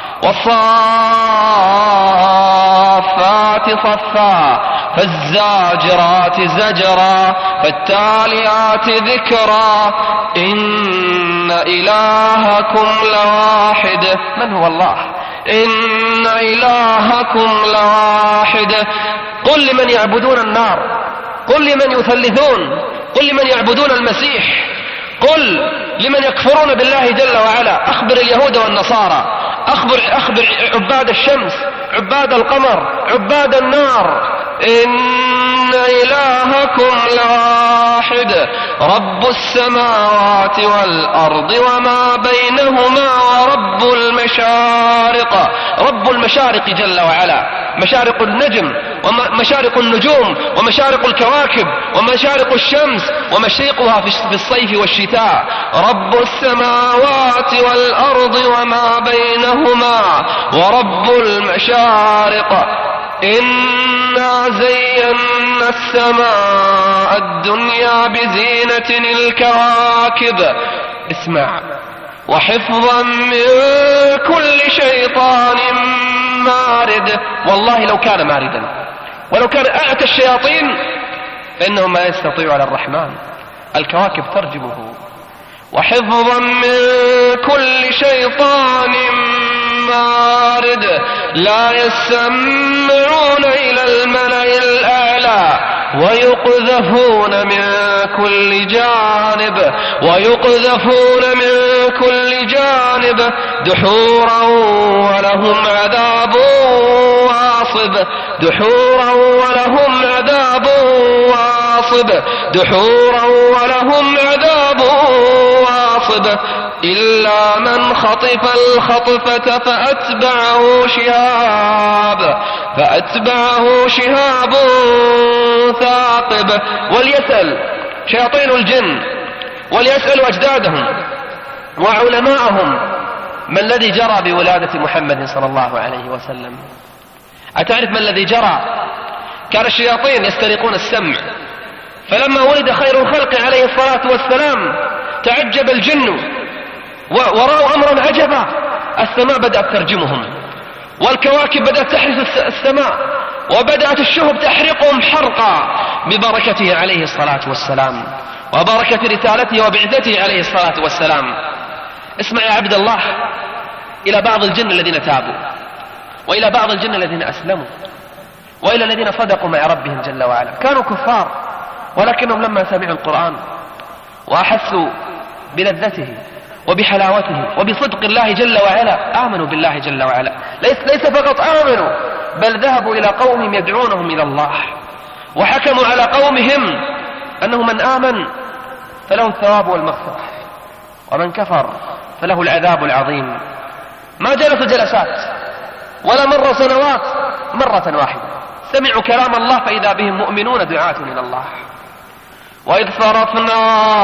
والصافات صفا فالزاجرات زجرا فالتاليات ذكرا إن إلهكم لواحد. من هو الله؟ إن إلهكم لواحد. قل لمن يعبدون النار، قل لمن يثلثون، قل لمن يعبدون المسيح، قل لمن يكفرون بالله جل وعلا. أخبر اليهود والنصارى، أخبر عباد الشمس، عباد القمر، عباد النار، إن إلهكم لواحد رب السماوات والأرض وما بينهما ورب المشارق. رب المشارق جل وعلا، مشارق النجم ومشارق النجوم ومشارق الكواكب ومشارق الشمس ومشرقها في الصيف والشتاء. رب السماوات والأرض وما بينهما ورب المشارق. إنا زينا السماء الدنيا بزينة الكواكب. اسمع. وحفظا من كل شيطان مارد. والله لو كان ماردا ولو كان أعتى الشياطين فإنهم ما يستطيعوا على الرحمن، الكواكب ترجمه. وحفظا من كل شيطان مارد لا يسمعون إلى الملأ الأعلى ويقذفون من كل جانب، ويقذفون من كل جانب دحورا ولهم عذاب واصب. دحورا ولهم عذاب واصب. دحورا ولهم عذاب واصب. إلا من خطف الخطفة فأتبعه شهاب ثاقب. وليسأل شياطين الجن وليسألوا أجدادهم وعلماءهم ما الذي جرى بولادة محمد صلى الله عليه وسلم. أتعرف ما الذي جرى؟ كان الشياطين يسترقون السمع، فلما ولد خير الخلق عليه الصلاة والسلام تعجب الجن ورأوا أمرا عجبا. السماء بدأت ترجمهم، والكواكب بدأت تحرس السماء، وبدأت الشهب تحرقهم حرقا ببركته عليه الصلاة والسلام وبركة رسالته وبعثته عليه الصلاة والسلام. اسمع يا عبد الله إلى بعض الجن الذين تابوا، وإلى بعض الجن الذين أسلموا، وإلى الذين صدقوا مع ربهم جل وعلا. كانوا كفار ولكنهم لما سمعوا القرآن وأحسوا بلذته وبحلاوته وبصدق الله جل وعلا آمنوا بالله جل وعلا. ليس فقط آمنوا، بل ذهبوا إلى قومهم يدعونهم إلى الله، وحكموا على قومهم أنه من آمن فله الثواب والمغفرة، ومن كفر فله العذاب العظيم. ما جلسوا جلسات ولا مر سنوات، مرة واحدة سمعوا كلام الله فإذا بهم مؤمنون دعاة إلى الله. وإذ صرفنا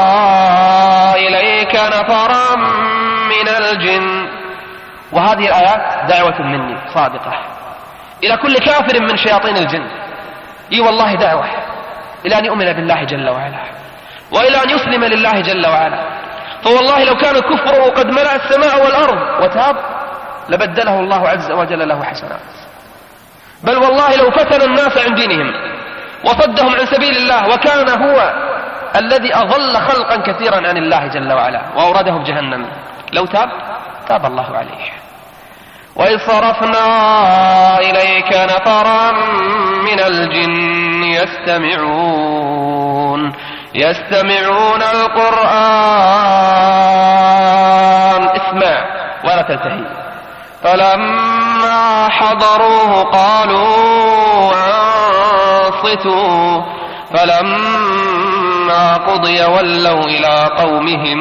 إليك نفرا من الجن. وهذه الآيات دعوة مني صادقة إلى كل كافر من شياطين الجن. والله دعوة إلى أن يؤمن بالله جل وعلا، وإلى أن يسلم لله جل وعلا. فوالله لو كان كفره قد ملأ السماء والأرض وتاب لبدله الله عز وجل له حسنات. بل والله لو فتن الناس عن دينهم وصدهم عن سبيل الله، وكان هو الذي أضل خلقا كثيرا عن الله جل وعلا وأوردهم جهنم، لو تاب الله عليه. وإذ صرفنا إليك نفرا من الجن يستمعون القرآن. اسمع ولا تلتهي. فلما حضروه قالوا أنصتوا، فلما قضي ولوا إلى قومهم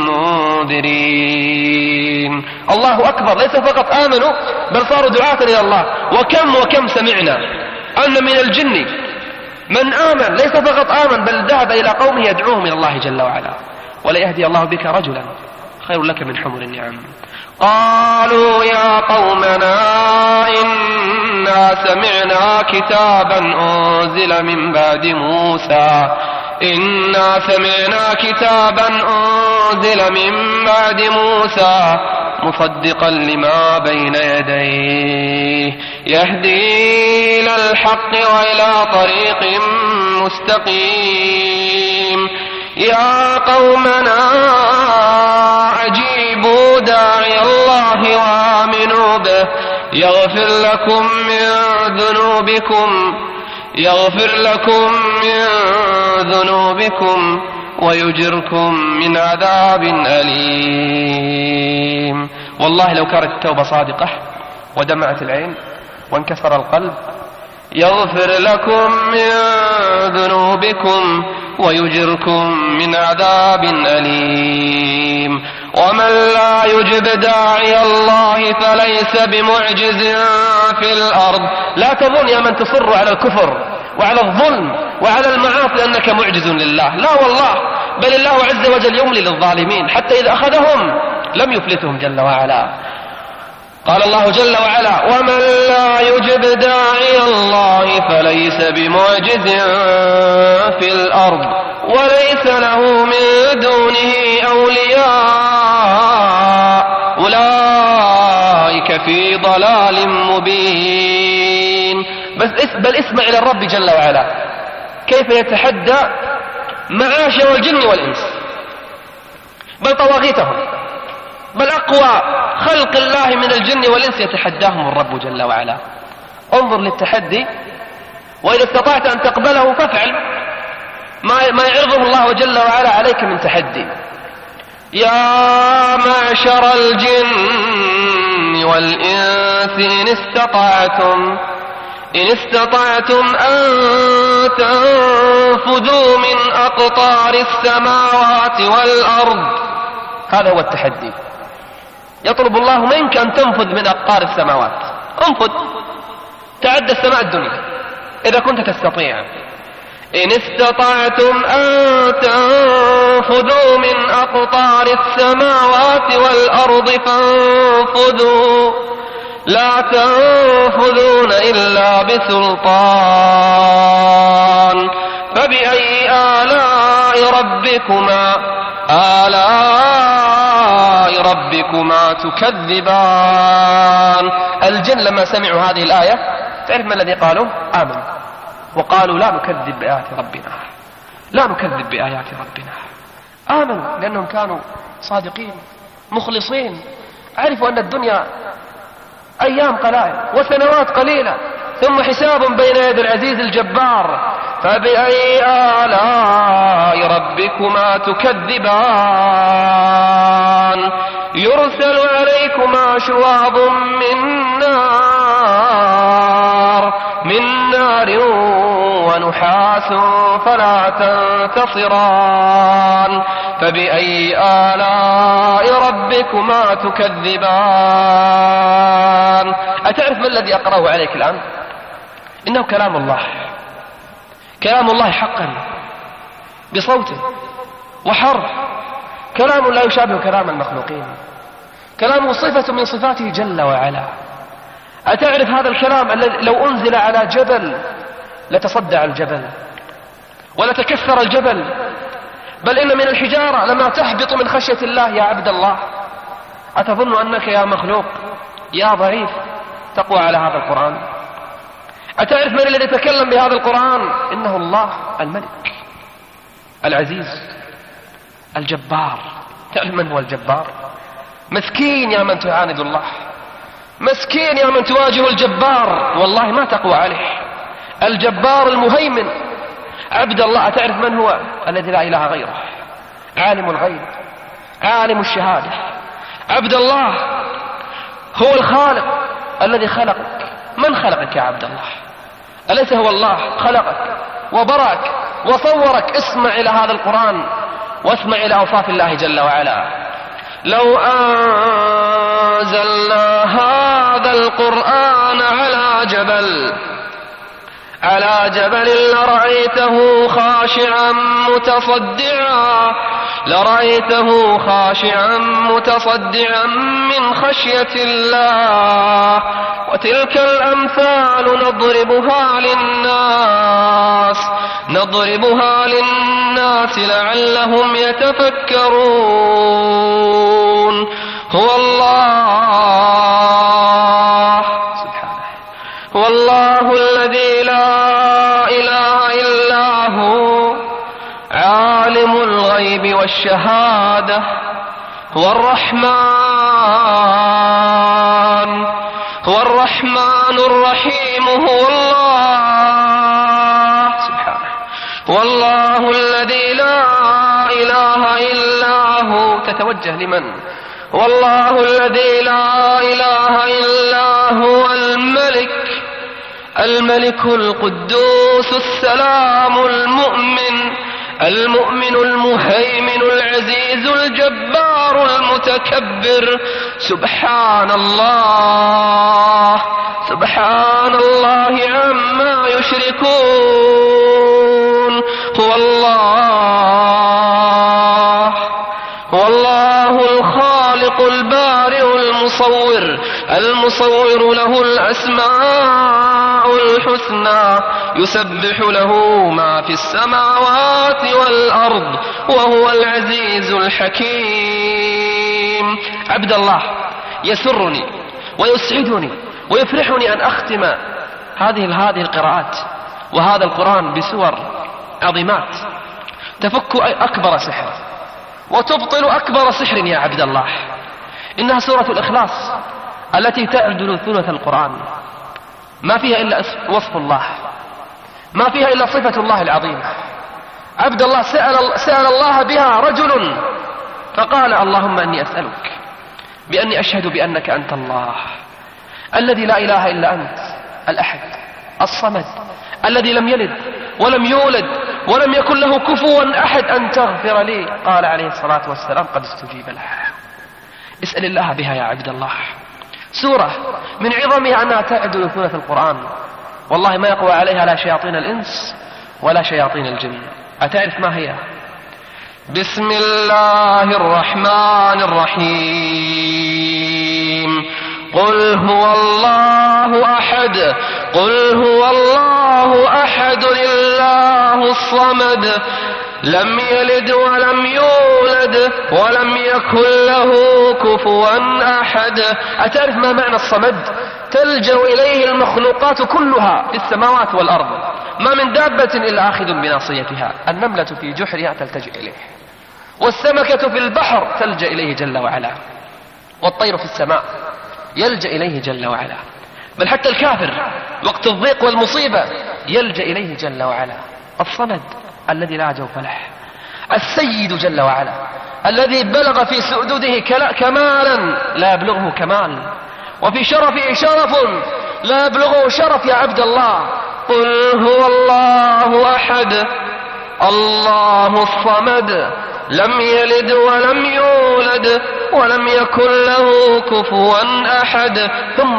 منذرين. الله أكبر، ليس فقط آمنوا بل صاروا دعاة إلى الله. وكم سمعنا أن من الجن من آمن، ليس فقط آمن بل ذهب إلى قومه يدعوهم إلى الله جل وعلا. ولا يهدي الله بك رجلا خير لك من حمر النعم. قالوا يا قومنا إنا سمعنا كتابا أنزل من بعد موسى مصدقا لما بين يديه يهدي إلى الحق وإلى طريق مستقيم. يا قومنا أجيبوا داعي الله وآمنوا به يغفر لكم من ذنوبكم ويجركم من عذاب أليم. والله لو كانت التوبة صادقة ودمعت العين وانكسر القلب، يغفر لكم من ذنوبكم ويجركم من عذاب أليم. ومن لا يجب داعي الله فليس بمعجز في الأرض. لا تظن يا من تصر على الكفر وعلى الظلم وعلى المعاصي أنك معجز لله، لا والله، بل الله عز وجل يملي للظالمين حتى إذا أخذهم لم يفلتهم جل وعلا. قال الله جل وعلا: ومن لا يجب داعي الله فليس بمعجز في الأرض وليس له من دونه أولياء أولئك في ضلال مبين. بل اسمع إلى الرب جل وعلا كيف يتحدى معاشر الجن والإنس، بل طواغيتهم، بل أقوى خلق الله من الجن والإنس يتحداهم الرب جل وعلا. انظر للتحدي، وإذا استطعت أن تقبله فافعل ما يعرضه الله جل وعلا عليك من تحدي. يا معشر الجن والإنس إن استطعتم أن تنفذوا من أقطار السماوات والأرض. هذا هو التحدي، يطلب الله منك أن تنفذ من أقطار السماوات. انفذ، تعد السماء الدنيا إذا كنت تستطيع. إن استطعتم أن تنفذوا من أقطار السماوات والأرض فانفذوا لا تنفذون إلا بسلطان. فبأي آلاء ربكما تكذبان. الجن لما سمعوا هذه الآية تعرف ما الذي قالوا؟ آمنوا، وقالوا لا نكذب بآيات ربنا. آمنوا لأنهم كانوا صادقين مخلصين، عرفوا أن الدنيا أيام قلائل وسنوات قليلة ثم حساب بين يد العزيز الجبار. فبأي آلاء ربكما تكذبان يرسل عليكما شواظ من نار ونحاس فلا تنتصران. فبأي آلاء ربكما تكذبان. أتعرف ما الذي أقرأه عليك الآن؟ إنه كلام الله، كلام الله حقا بصوته وحرف، كلام لا يشابه كلام المخلوقين، كلام صفة من صفاته جل وعلا. أتعرف هذا الكلام الذي لو أنزل على جبل لتصدع الجبل ولتكسر الجبل، بل إن من الحجارة لما تهبط من خشية الله. يا عبد الله، أتظن أنك يا مخلوق يا ضعيف تقوى على هذا القرآن؟ أتعرف من الذي يتكلم بهذا القرآن؟ إنه الله الملك العزيز الجبار. تعرف من هو الجبار؟ مسكين يا من تعاند الله، مسكين يا من تواجه الجبار، والله ما تقوى عليه. الجبار المهيمن. عبد الله، أتعرف من هو؟ الذي لا إله غيره، عالم الغيب عالم الشهادة. عبد الله هو الخالق الذي خلقك. من خلقك يا عبد الله؟ أليس هو الله خلقك وبرأك وصورك؟ اسمع إلى هذا القرآن واسمع إلى أوصاف الله جل وعلا. لو أنزلنا هذا القرآن على جبل لرأيته خاشعا متصدعا من خشية الله. وتلك الأمثال نضربها للناس لعلهم يتفكرون. هو الله الذي لا إله إلا هو عالم الغيب والشهادة. هو الرحمن الرحيم. هو الله سبحانه. والله الذي لا إله إلا هو. تتوجه لمن؟ والله الذي لا إله إلا هو الملك القدوس السلام المؤمن المهيمن العزيز الجبار المتكبر. سبحان الله عما يشركون. هو الله الخالق البارئ المصور له الأسماء الحسنى يسبح له ما في السماوات والأرض وهو العزيز الحكيم. عبد الله، يسرني ويسعدني ويفرحني أن أختم هذه القراءات وهذا القرآن بسور عظيمات تفك أكبر سحر وتبطل أكبر سحر. يا عبد الله، إنها سورة الإخلاص التي تعدل ثلث القرآن، ما فيها إلا وصف الله، ما فيها إلا صفة الله العظيمة. عبد الله، سأل الله بها رجل فقال: اللهم إني أسألك بأني أشهد بأنك أنت الله الذي لا إله إلا أنت، الأحد الصمد الذي لم يلد ولم يولد ولم يكن له كفوا أحد، أن تغفر لي. قال عليه الصلاة والسلام: قد استجيب له. اسأل الله بها يا عبد الله. سورة من عظمها أنها تعدل ثلث القرآن، والله ما يقوى عليها لا شياطين الإنس ولا شياطين الجن. أتعرف ما هي؟ بسم الله الرحمن الرحيم. قل هو الله أحد الله الصمد لم يلد ولم يولد ولم يكن له كفوا أحد. أتعرف ما معنى الصمد؟ تلجأ إليه المخلوقات كلها في السماوات والأرض، ما من دابة إلا آخذ بناصيتها. النملة في جحرها تلتجئ إليه، والسمكة في البحر تلجأ إليه جل وعلا. والطير في السماء يلجأ إليه جل وعلا. بل حتى الكافر وقت الضيق والمصيبة يلجأ إليه جل وعلا. الصمد الذي لا جوف له، السيد جل وعلا الذي بلغ في سؤدده كمالا لا يبلغه كمال، وفي شرفه شرف لا يبلغه شرف. يا عبد الله قل هو الله أحد الله الصمد لم يلد ولم يولد ولم يكن له كفوا أحد. ثم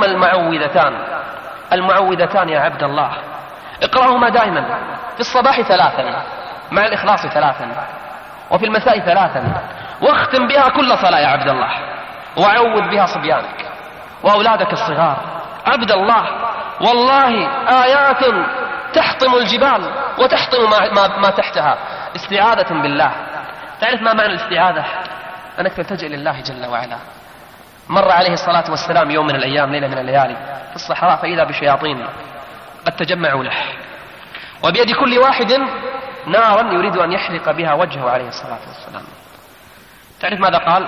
المعوذتان يا عبد الله اقرأهما دائما، في الصباح 3 مع الإخلاص 3 وفي المساء 3، واختم بها كل صلاة يا عبد الله، وعوذ بها صبيانك وأولادك الصغار. عبد الله والله آيات تحطم الجبال وتحطم ما تحتها. استعاذة بالله. تعرف ما معنى الاستعاذة؟ أنك تلتجئ لله جل وعلا. مر عليه الصلاة والسلام يوم من الأيام ليلة من الليالي في الصحراء، فإذا بشياطين قد تجمعوا له، وبيد كل واحد نارا يريد أن يحرق بها وجهه عليه الصلاة والسلام. تعرف ماذا قال؟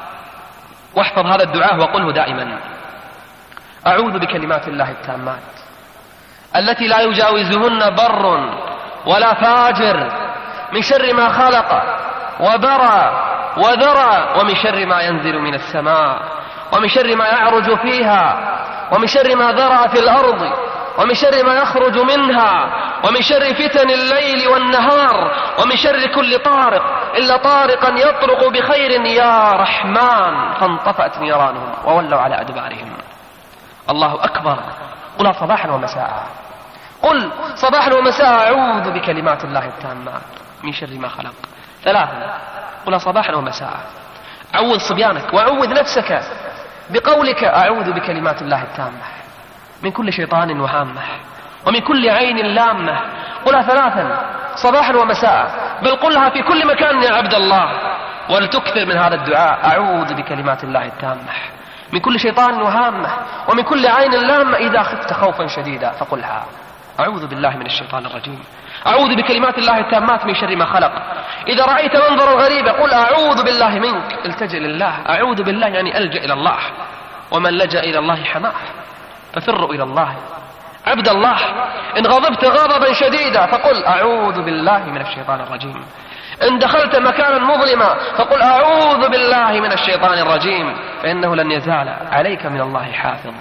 واحفظ هذا الدعاء وقله دائما: أعوذ بكلمات الله التامات التي لا يجاوزهن بر ولا فاجر من شر ما خلق وبرى وذرى، ومن شر ما ينزل من السماء، ومن شر ما يعرج فيها، ومن شر ما ذرى في الأرض، ومن شر ما يخرج منها، ومن شر فتن الليل والنهار، ومن شر كل طارق إلا طارقا يطرق بخير يا رحمن. فانطفأت نيرانهم وولوا على أدبارهم. الله أكبر. قل صباحا ومساء، قل صباحا ومساء أعوذ بكلمات الله التامات من شر ما خلق 3. قل صباحا ومساء. عوذ صبيانك وعوذ نفسك بقولك أعوذ بكلمات الله التامة من كل شيطان وهامة ومن كل عين لامة. قلها 3 صباحا ومساء، بل قلها في كل مكان يا عبد الله، ولتكثر من هذا الدعاء: أعوذ بكلمات الله التامة من كل شيطان وهامة ومن كل عين لامة. إذا خفت خوفا شديدا فقلها: أعوذ بالله من الشيطان الرجيم، أعوذ بكلمات الله التامات من شر ما خلق. إذا رأيت منظرا غريبا قل: أعوذ بالله منك. التجئ لله. أعوذ بالله يعني ألجأ إلى الله، ومن لجأ إلى الله حماه، ففروا إلى الله. عبد الله إن غضبت غضبا شديدا فقل: أعوذ بالله من الشيطان الرجيم. إن دخلت مكانا مظلما فقل: أعوذ بالله من الشيطان الرجيم، فإنه لن يزال عليك من الله حافظ.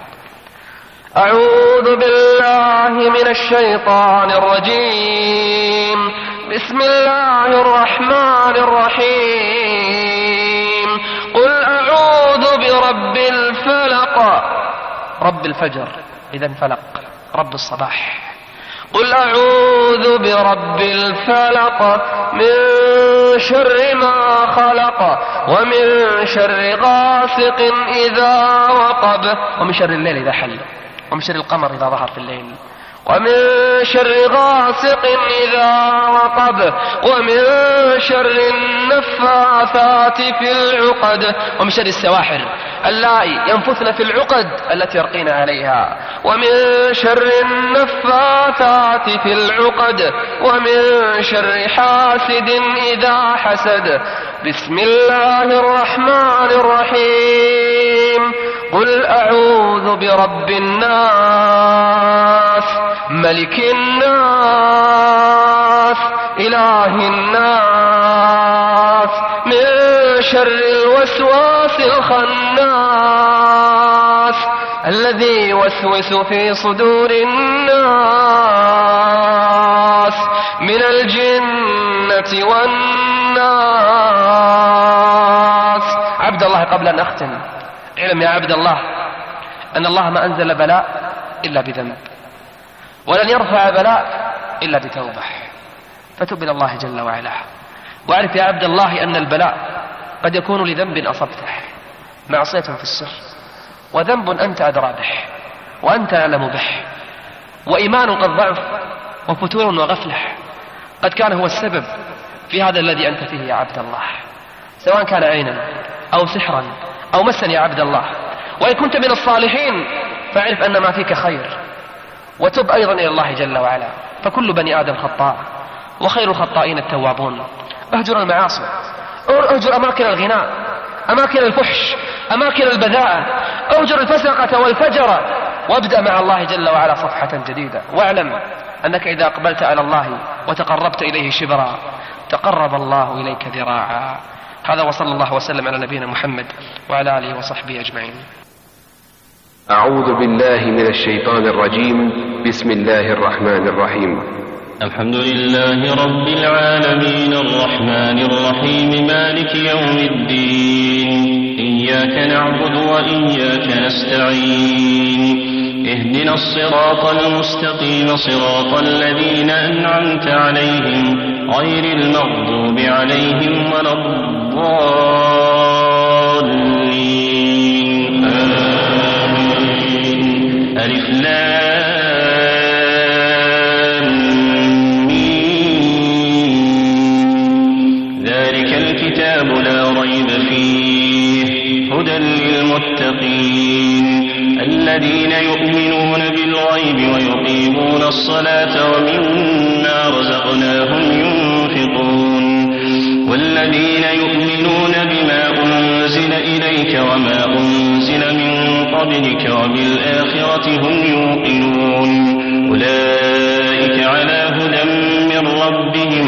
أعوذ بالله من الشيطان الرجيم. بسم الله الرحمن الرحيم. قل أعوذ برب الفلق، رب الفجر إذا فلق، رب الصباح. قل أعوذ برب الفلق من شر ما خلق ومن شر غاسق إذا وقب ومن شر الليل إذا حل ومن شر القمر إذا ظهر في الليل ومن شر غاسق إذا وقب ومن شر النفاثات في العقد ومن شر السواحر اللائي ينفثن في العقد التي يرقين عليها ومن شر النفاثات في العقد ومن شر حاسد إذا حسد. بسم الله الرحمن الرحيم. قل أعوذ برب الناس ملك الناس إله الناس من شر الوسواس الخناس الذي يوسوس في صدور الناس من الجنة والناس. عبد الله قبل أن أختم، اعلم يا عبد الله أن الله ما أنزل بلاء إلا بذنب، ولن يرفع بلاء إلا بتوبة، فتب إلى الله جل وعلا. واعرف يا عبد الله أن البلاء قد يكون لذنب أصبته، معصية في السر، وذنب أنت أدرى به وأنت أعلم به، وإيمان قد ضعف، وفتور وغفلة قد كان هو السبب في هذا الذي أنت فيه يا عبد الله، سواء كان عينا أو سحرا أو مسا يا عبد الله. وإن كنت من الصالحين فاعرف أن ما فيك خير، وتب أيضا إلى الله جل وعلا، فكل بني آدم خطاء وخير الخطائين التوابون. اهجر المعاصي، اهجر أماكن الغناء، أماكن الفحش، أماكن البذاءة، أوجر الفسقة والفجر، وابدأ مع الله جل وعلا صفحة جديدة. واعلم أنك إذا أقبلت على الله وتقربت إليه شبرا تقرب الله إليك ذراعا. هذا وصلى الله وسلم على نبينا محمد وعلى آله وصحبه أجمعين. أعوذ بالله من الشيطان الرجيم. بسم الله الرحمن الرحيم. الحمد لله رب العالمين الرحمن الرحيم مالك يوم الدين. إياك نعبد وإياك نستعين. اهدنا الصراط المستقيم صراط الذين أنعمت عليهم غير المغضوب عليهم ولا الضالين. آمين. ألف لام ميم. ذلك الكتاب لا ريب فيه هدى للمتقين الذين يؤمنون بالغيب ويقيمون الصلاة ومما رزقناهم ينفقون والذين يؤمنون بما أنزل إليك وما أنزل من قبلك وبالآخرة هم يوقنون أولئك على هدى من ربهم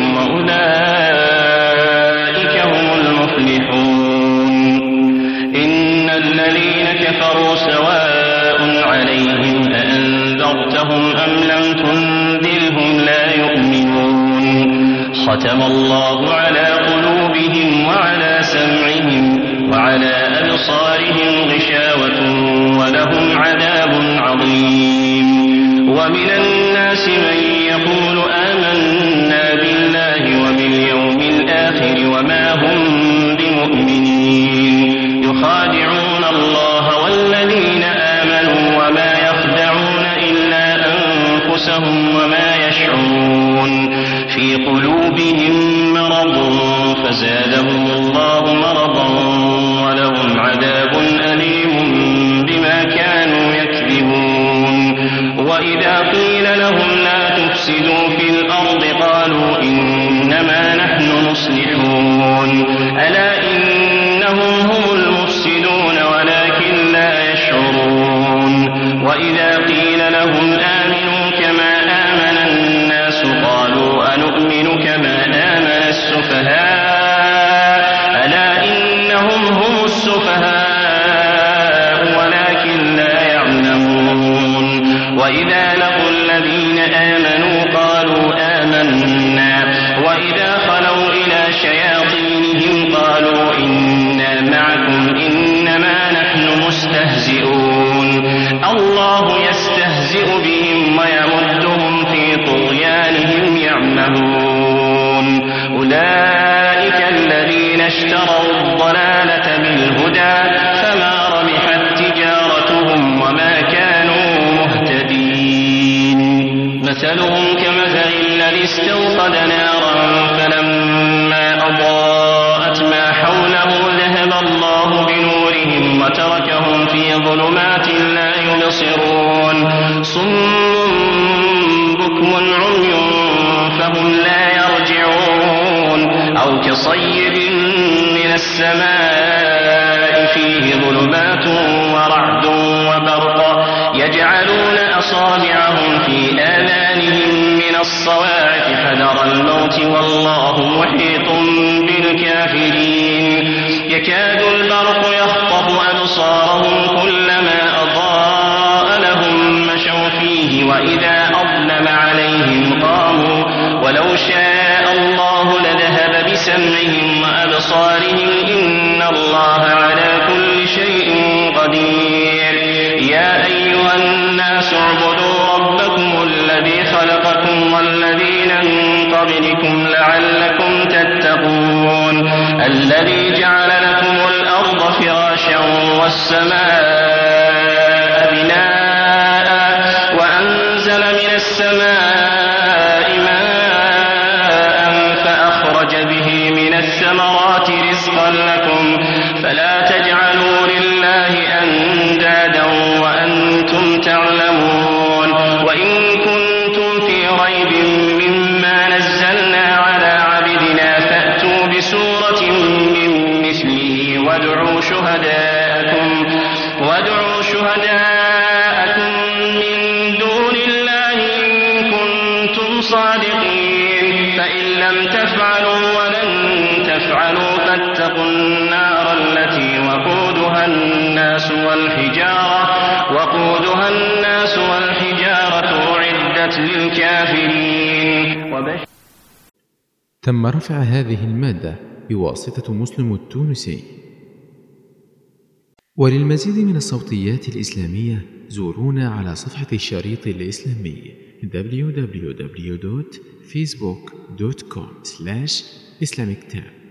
وأولئك هم المفلحون. إن الذين كفروا سواء عليهم أأنذرتهم أم لم تنذرهم لا يؤمنون. ختم الله على قلوبهم وعلى سمعهم وعلى أبصارهم غشاوة ولهم عذاب عظيم. ومن الناس من يقول آمنا بالله وباليوم الآخر وما هم بمؤمنين يخادعون الله والذين آمنوا وما يخدعون إلا أنفسهم وما يشعرون. في قلوبهم مرض فزادهم الله مرضا ولهم عذاب أليم بما كانوا يكذبون. وإذا قيل لهم لا تفسدوا في الأرض قالوا إنما نحن مصلحون ألا إنهم هم المفسدون ولكن لا يشعرون. وإذا قيل لهم آمنوا كما آمن الناس قالوا أنؤمن كما آمن السفهاء ألا إنهم هم السفهاء ولكن لا يعلمون. وإذا لقوا الذين آمنوا قالوا آمنا وإذا خلوا إلى شياطينهم قالوا إنا معكم إنما نحن مستهزئون. الله يستهزئ بهم ويمدهم في طغيانهم يعمهون. أولئك الذين اشتروا الضلالة بالهدى فما ربحت تجارتهم وما كانوا مهتدين. مثلهم كمثل الذي استوقد نارا فلما أضاءت ما حوله ذهب الله بنورهم وتركهم في ظلمات لا يبصرون. صم بكم عمي فهم لا يرجعون. أو كصيب من السماء فيه ظلمات ورعد وبرق يجعلون أصابعهم في آذانهم من الصواعق حذر الموت والله محيط بالكافرين. يكاد البرق يخطف أبصارهم كلما أضاء لهم مشوا فيه وإذا أظلم عليهم قاموا ولو شاء الله لذهب بسمعهم وأبصارهم إن الله على كل شيء قدير. يا أيها الناس اعبدوا ربكم الذي خلقكم والذين من قبلكم لعلكم تتقون. الذي جعل لكم الأرض فراشا والسماء بناء وأنزل من السماء ماء فأخرج به من الثمرات رزقا لكم فلا تجعلوا لله أندادا وأنتم تعلمون. وإن كنتم في ريب مما نزلنا على عبدنا فأتوا بسورة من مثله وادعوا شهداءكم أعدت للكافرين. تم رفع هذه المادة بواسطة مسلم التونسي. وللمزيد من الصوتيات الإسلامية زورونا على صفحة الشريط الإسلامي www.facebook.com/islamictab.